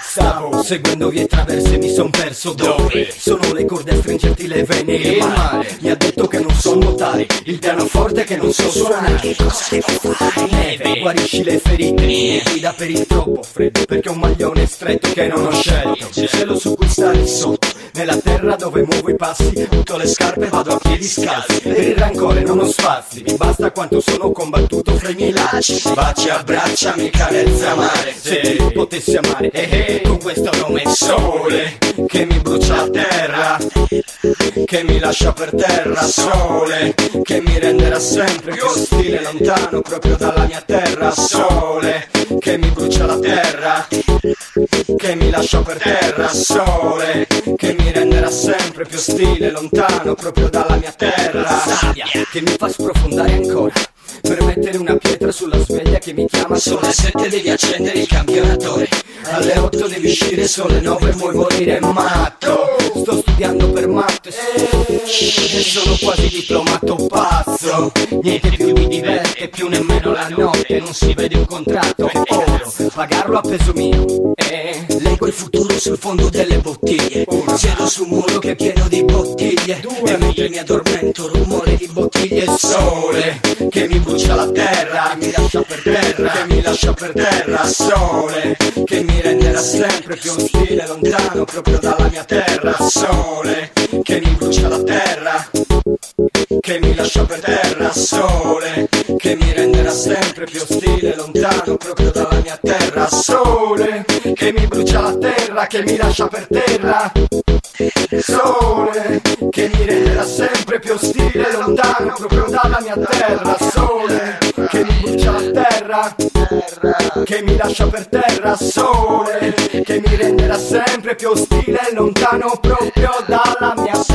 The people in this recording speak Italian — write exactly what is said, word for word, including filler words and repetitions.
Stavo seguendo vie traverse, mi son perso dove? Sono le corde a stringerti le vene e il mare mi ha detto che non so nuotare, il pianoforte che non so suonare. Che cosa devo fare? Neve, guarisci le ferite e guida per il troppo freddo, perché ho un maglione stretto che non ho scelto. Un cielo su cui stare sotto, nella terra dove muovo i passi, butto le scarpe e vado a piedi scalzi. Per il rancore non ho spazi, mi basta quanto sono combattuto fra i miei lacci. Baci, abbracciami, carezza mare, se ti potessi amare, eh eh, con questo nome sole, che mi brucia la terra, che mi lascia per terra. Sole, che mi renderà sempre più ostile, lontano proprio dalla mia terra. Sole, che mi brucia la terra, che mi lascia per terra. Sole, che mi renderà sempre più ostile, lontano proprio dalla mia terra. Sabbia, che mi fa sprofondare ancora, per mettere una pietra sulla sveglia che mi chiama. Sono le sette, devi accendere il campionatore, alle otto devi uscire, sono le nove, vuoi morire matto. Sto studiando per matto e sono quasi diplomato pazzo. Niente più mi diverte, più nemmeno la notte, non si vede un contratto, oro, pagarlo a peso mio. E leggo il futuro sul fondo delle bottiglie, siedo su un muro che è pieno di bottiglie, e mentre mi addormento rumore di bottiglie. Sole, che mi brucia la terra, che mi lascia per terra, che mi lascia per terra. Sole, che mi renderà sempre più ostile, lontano proprio dalla mia terra. Sole, che mi brucia la terra, che mi lascia per terra. Sole, che mi renderà sempre più ostile, lontano proprio dalla mia terra. Sole, che mi brucia la terra, che mi lascia per terra. Sole, che mi renderà sempre più ostile, lontano proprio dalla mia terra. Sole, che mi brucia la terra, che mi lascia per terra. Sole, che mi renderà sempre più ostile, lontano proprio dalla mia terra.